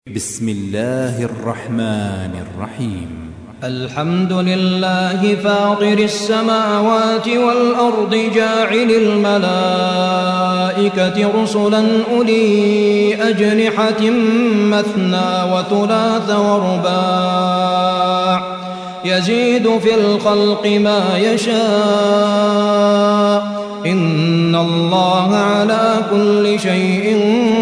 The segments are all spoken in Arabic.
بسم الله الرحمن الرحيم. الحمد لله فاطر السماوات والأرض جاعل الملائكة رسلا أولي أجنحة مثنى وثلاث ورباع يزيد في الخلق ما يشاء إن الله على كل شيء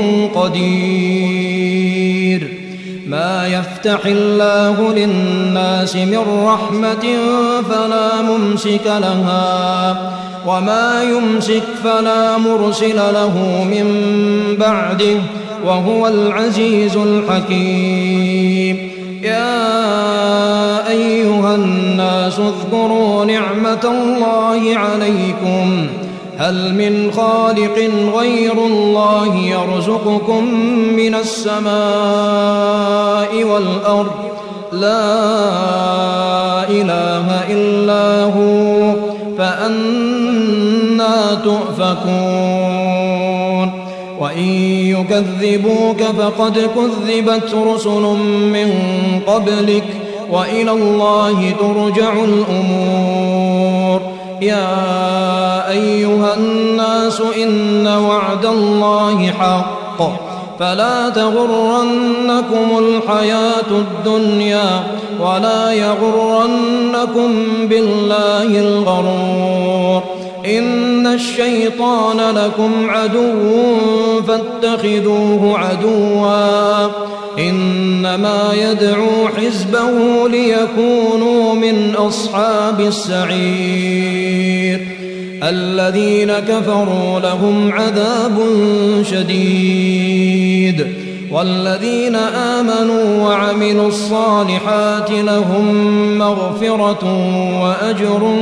قدير. ما يفتح الله للناس من رحمة فلا ممسك لها وما يمسك فلا مرسل له من بعده وهو العزيز الحكيم. يا أيها الناس اذكروا نعمة الله عليكم هل من خالق غير الله يرزقكم من السماء والأرض لا إله إلا هو فأنى تؤفكون. وإن يكذبوك فقد كذبت رسل من قبلك وإلى الله ترجع الأمور. يا أيها الناس إن وعد الله حق فلا تغرنكم الحياة الدنيا ولا يغرنكم بالله الغرور. إن الشيطان لكم عدو فاتخذوه عدوا إنما يدعو حزبه ليكونوا من أصحاب السعير. الذين كفروا لهم عذاب شديد والذين آمنوا وعملوا الصالحات لهم مغفرة وأجر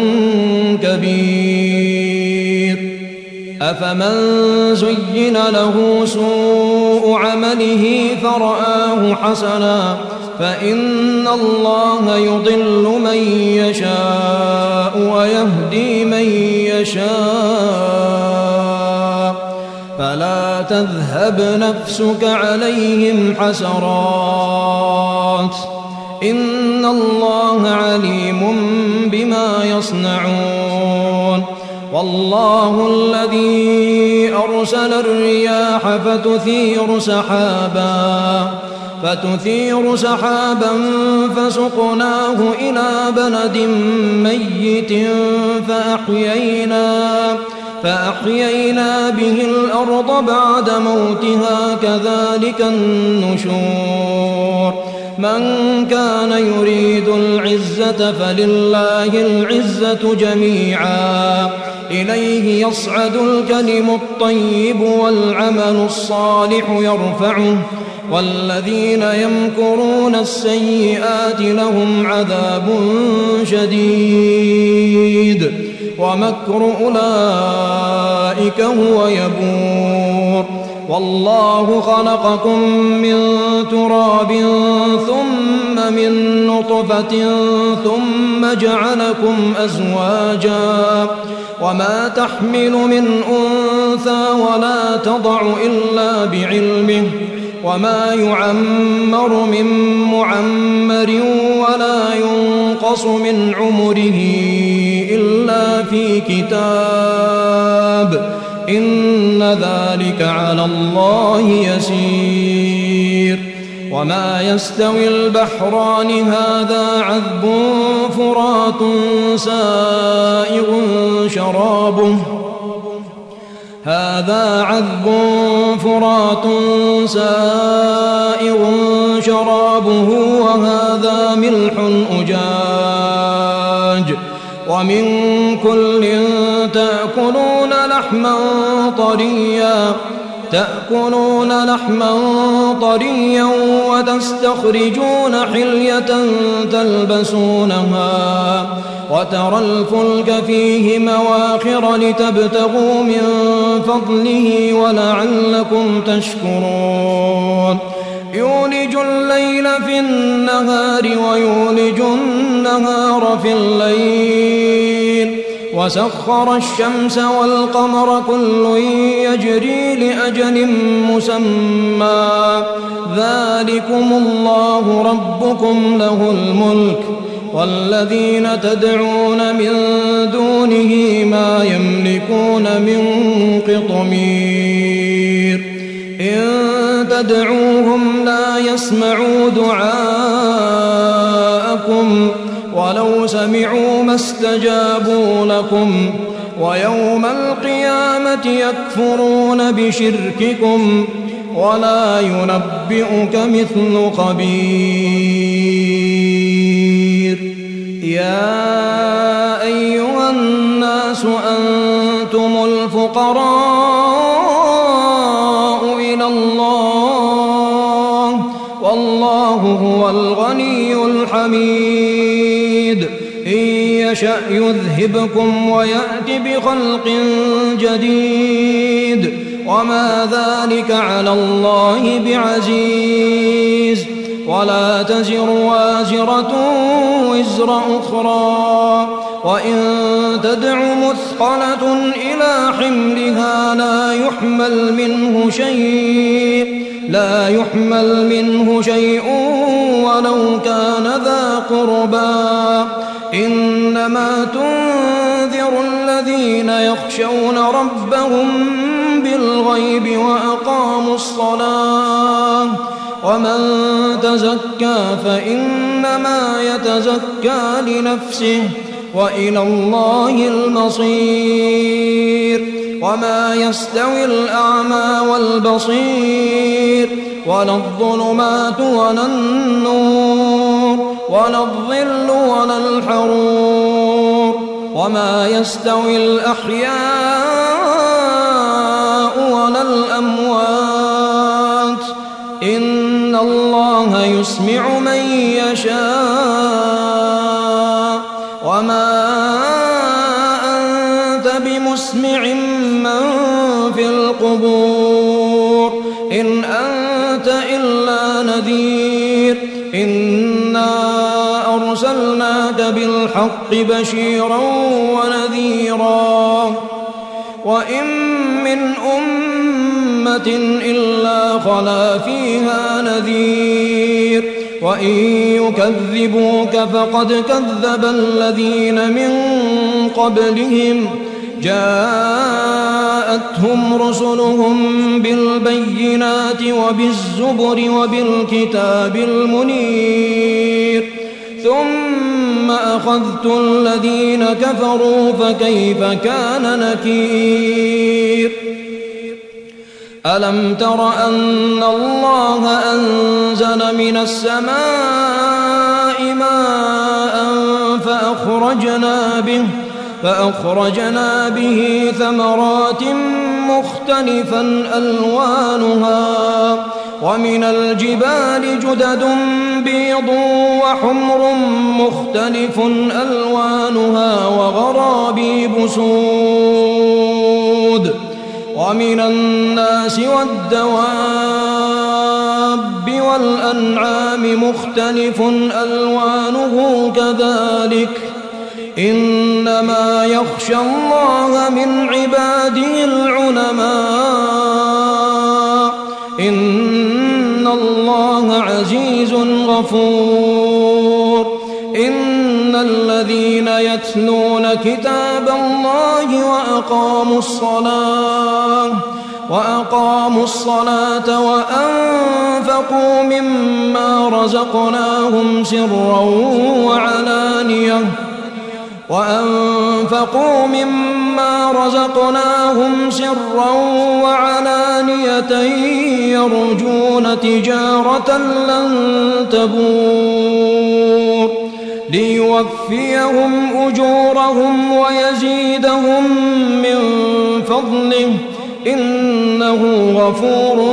كبير. أفمن زين له سوء عمله فرآه حسنا فإن الله يضل من يشاء ويهدي من يشاء فلا تذهب نفسك عليهم حسرات إن الله عليم بما يصنعون. والله الذي أرسل الرياح فتثير سحابا فسقناه إلى بلد ميت فأحيينا به الأرض بعد موتها كذلك النشور. من كان يريد العزة فلله العزة جميعا إليه يصعد الكلم الطيب والعمل الصالح يرفعه والذين يمكرون السيئات لهم عذاب شديد ومكر أولئك هو يبور. والله خلقكم من تراب ثم من نطفة ثم جعلكم أزواجا وما تحمل من أنثى ولا تضع إلا بعلمه وما يعمر من معمر ولا ينقص من عمره إلا في كتاب إن ذلك على الله يسير. وما يستوي البحران هذا عذب فرات سائغ شرابه وهذا ملح أجاج ومن كل تأكلون لحما طريا وتستخرجون حلية تلبسونها وترى الفلك فيه مواخر لتبتغوا من فضله ولعلكم تشكرون. يولج الليل في النهار ويولج النهار في الليل وسخر الشمس والقمر كل يجري لأجل مسمى ذلكم الله ربكم له الملك والذين تدعون من دونه ما يملكون من قطمير إن تدعوهم لا يسمعوا دعاءكم ولو سمعوا ما استجابوا لكم ويوم القيامة يكفرون بشرككم ولا ينبئك مثل خبير يا أيها الناس أنتم الفقراء إلى الله والله هو الغني الحميد إن يشأ يذهبكم ويأت بخلق جديد وما ذلك على الله بعزيز ولا تزر وازرة وزر أخرى وإن تدع مثقلة إلى حملها لا يحمل منه شيء ولو كان ذا قربى إنما تنذر الذين يخشون ربهم بالغيب وأقاموا الصلاة ومن تزكى فإنما يتزكى لنفسه وإلى الله المصير وما يستوي الأعمى والبصير ولا الظلمات ولا النور ولا الظل ولا الحرور وما يستوي الأحياء ولا الأموات إن الله يسمع من يشاء وما أنت بمسمع من في القبور إن أنت إلا نذير إنا أرسلناك بالحق بشيرا ونذيرا وإن من أمة إلا خلا فيها نذير وإن يكذبوك فقد كذب الذين من قبلهم جاءتهم رسلهم بالبينات وبالزبر وبالكتاب المنير ثم أخذت الذين كفروا فكيف كان نكير ألم تر أن الله أنزل من السماء ماء فأخرجنا به ثمرات مختلفا ألوانها ومن الجبال جدد بيض وحمر مختلف ألوانها وغرابيب سود ومن الناس والدواب والأنعام مختلف ألوانه كذلك إنما يخشى الله من عباده العلماء إن الله عزيز غفور إن الذين يتلون كتاب الله وأقاموا الصلاة وأنفقوا مما رزقناهم سرا وعلانية يرجون تجارة لن تبور ليوفيهم أجورهم ويزيدهم من فضله إنه غفور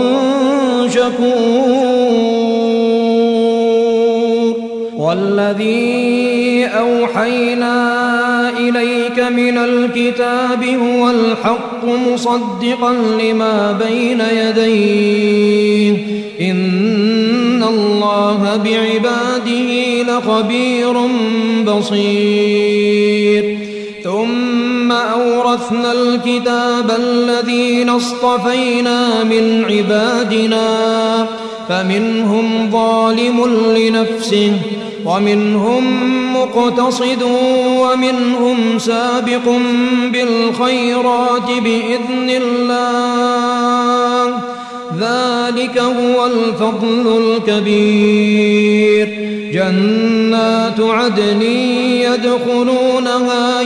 شكور والذي أوحينا إليك من الكتاب هو الحق مصدقا لما بين يديه إن الله بعباده لخبير بصير ثم أورثنا الكتاب الذين اصطفينا من عبادنا فمنهم ظالم لنفسه ومنهم مقتصد ومنهم سابق بالخيرات بإذن الله ذلك هو الفضل الكبير جنات عدن يدخلونها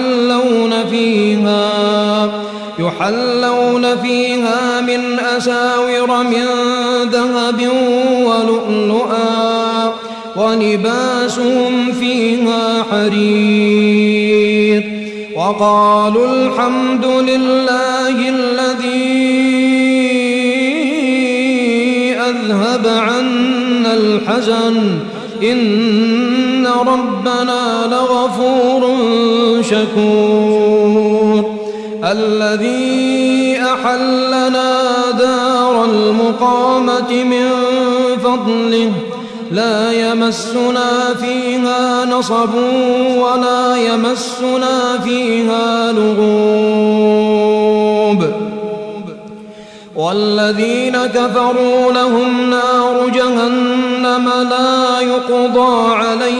يحلون فيها من أساور من ذهب ولؤلؤا ولباسهم فيها حرير وقالوا الحمد لله الذي أذهب عنا الحزن إن ربنا لغفور شكور الذي أحلنا دار المقامة من فضله لا يمسنا فيها نصب ولا يمسنا فيها لغوب والذين كفروا لهم نار جهنم لا يقضى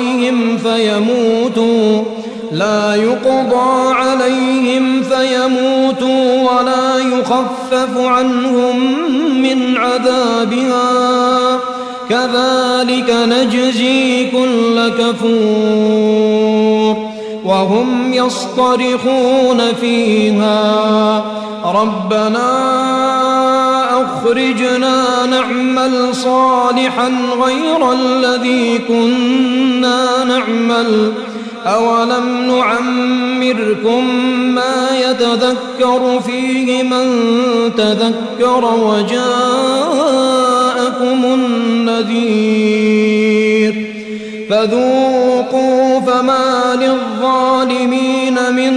عليهم فيموتوا ولا يخفف عنهم من عذابها كذلك نجزي كل كفور وهم يصطرخون فيها ربنا أخرجنا نعمل صالحا غير الذي كنا نعمل أولم نعمركم ما يتذكر فيه من تذكر وجاءكم النذير فذوقوا فما للظالمين من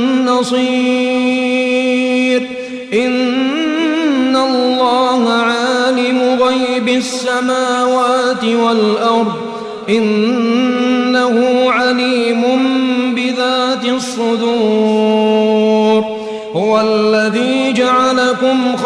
نصير إن الله عالم غيب السماوات والأرض إنه عليم بذات الصدور هو الذي جعلكم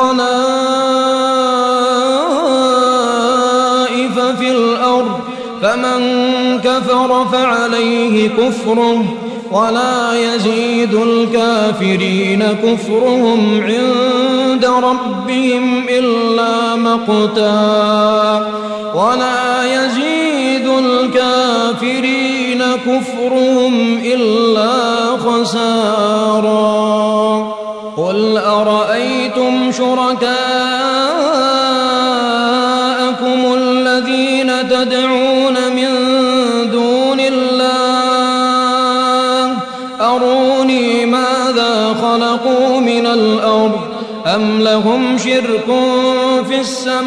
خلائف في الأرض فمن كفر فعليه كفره ولا يزيد الكافرين كفرهم عند ربهم إلا مقتا ولا يزيد الكافرين كفرهم إلا خسارا قل أرأيتم شركاءكم الذين تدعون من دون الله أروني ماذا خلقوا من الأرض أم لهم شرك في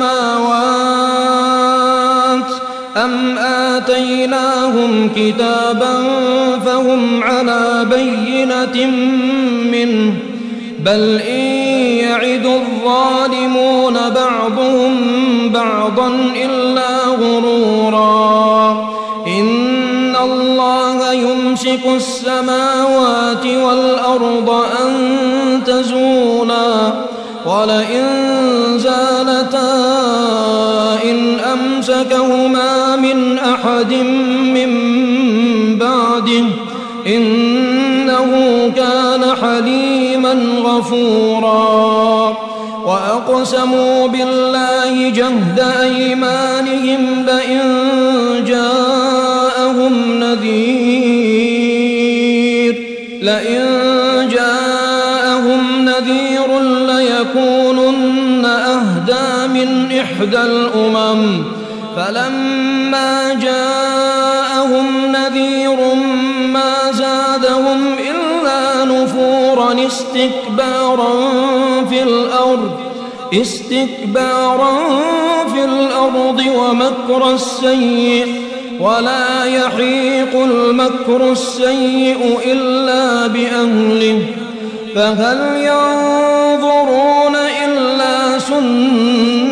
السماوات أم آتيناهم كتابا فهم على بينة منه بل إن يعد الظالمون بعضهم بعضا إلا غرورا إن الله يمسك السماوات والأرض أن تزولا ولئن زالتا إن أمسكهما من أحد من بعده إنه كان حليما غفورا وأقسموا بالله جهد أيمانهم لئن جاءهم نذير ليكونن أهدى من إحدى الأمم فلما جاءهم نذير ما زادهم إلا نفورا استكبارا في الأرض ومكر السيء ولا يحيق المكر السيء إلا بأهله فهل ينظرون إلا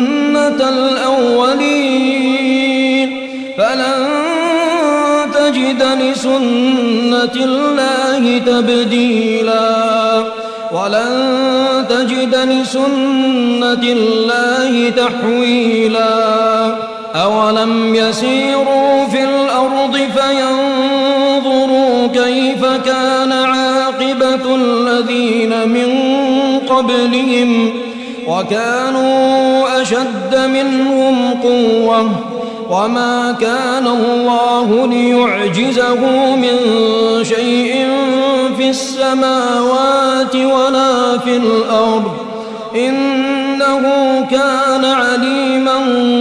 سنة الأولين فلن تجد تجد لسنة الله تبديلا ولن تجد لسنة الله تحويلا أولم يسيروا في الأرض فينظروا كيف كان عاقبة الذين من قبلهم وكانوا أشد منهم قوة وما كان الله ليعجزه من شيء في السماوات ولا في الأرض إنه كان عليما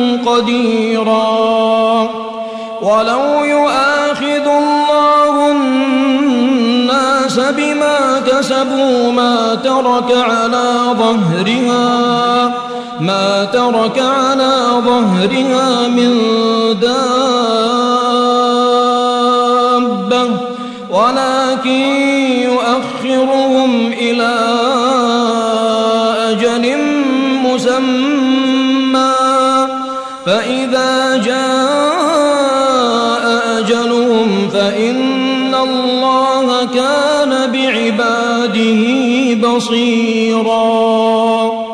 قديرا ولو يؤاخذ الله الناس بما كسبوا ما ترك على ظهرها من دابة ولكن يؤخرهم إلى أجل مسمى فإذا جاء أجلهم فإن الله كان بعباده بصيرا